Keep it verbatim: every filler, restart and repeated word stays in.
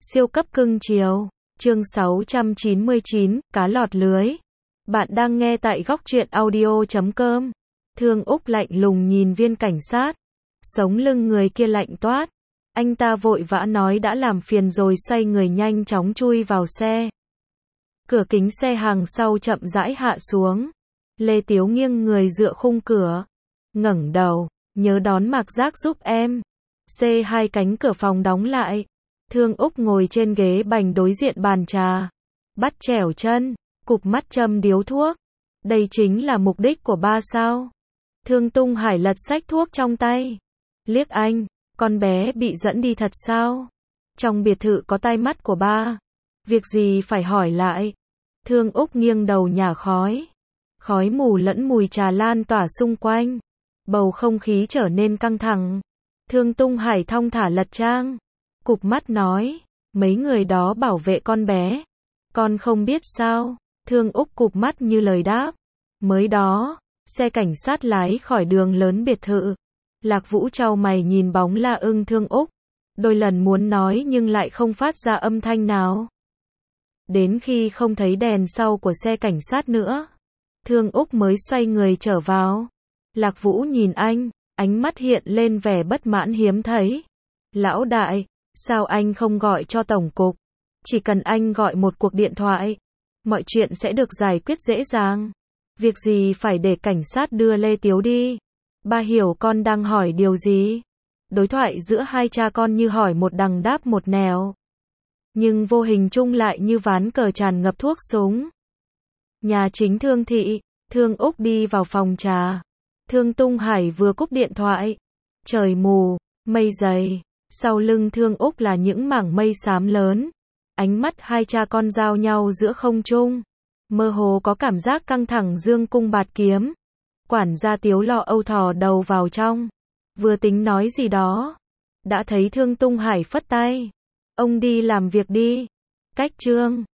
Siêu cấp cưng chiều. Chương sáu trăm chín mươi chín, cá lọt lưới. Bạn đang nghe tại góc truyện audio chấm com. Thương Úc lạnh lùng nhìn viên cảnh sát. Sống lưng người kia lạnh toát. Anh ta vội vã nói đã làm phiền rồi, xoay người nhanh chóng chui vào xe. Cửa kính xe hàng sau chậm rãi hạ xuống. Lê Tiếu nghiêng người dựa khung cửa. Ngẩng đầu, nhớ đón Mạc Giác giúp em. C hai cánh cửa phòng đóng lại. Thương Úc ngồi trên ghế bành đối diện bàn trà. Bắt chẻo chân, cụp mắt châm điếu thuốc. Đây chính là mục đích của ba sao? Thương Tung Hải lật xách thuốc trong tay. Liếc anh, con bé bị dẫn đi thật sao? Trong biệt thự có tai mắt của ba. Việc gì phải hỏi lại? Thương Úc nghiêng đầu nhả khói. Khói mù lẫn mùi trà lan tỏa xung quanh. Bầu không khí trở nên căng thẳng. Thương Tung Hải thong thả lật trang. Cụp mắt nói, mấy người đó bảo vệ con bé. Con không biết sao? Thương Úc cụp mắt như lời đáp. Mới đó, xe cảnh sát lái khỏi đường lớn biệt thự. Lạc Vũ chau mày nhìn bóng La Ưng Thương Úc. Đôi lần muốn nói nhưng lại không phát ra âm thanh nào. Đến khi không thấy đèn sau của xe cảnh sát nữa, Thương Úc mới xoay người trở vào. Lạc Vũ nhìn anh, ánh mắt hiện lên vẻ bất mãn hiếm thấy. Lão đại, sao anh không gọi cho tổng cục? Chỉ cần anh gọi một cuộc điện thoại, mọi chuyện sẽ được giải quyết dễ dàng. Việc gì phải để cảnh sát đưa Lê Tiếu đi? Ba hiểu con đang hỏi điều gì? Đối thoại giữa hai cha con như hỏi một đằng đáp một nẻo. Nhưng vô hình chung lại như ván cờ tràn ngập thuốc súng. Nhà chính Thương thị, Thương Úc đi vào phòng trà. Thương Tung Hải vừa cúp điện thoại. Trời mù, mây dày. Sau lưng Thương Úc là những mảng mây xám lớn. Ánh mắt hai cha con giao nhau giữa không trung. Mơ hồ có cảm giác căng thẳng dương cung bạt kiếm. Quản gia Tiếu lo âu thò đầu vào trong. Vừa tính nói gì đó. Đã thấy Thương Tung Hải phất tay. Ông đi làm việc đi. Cách chương.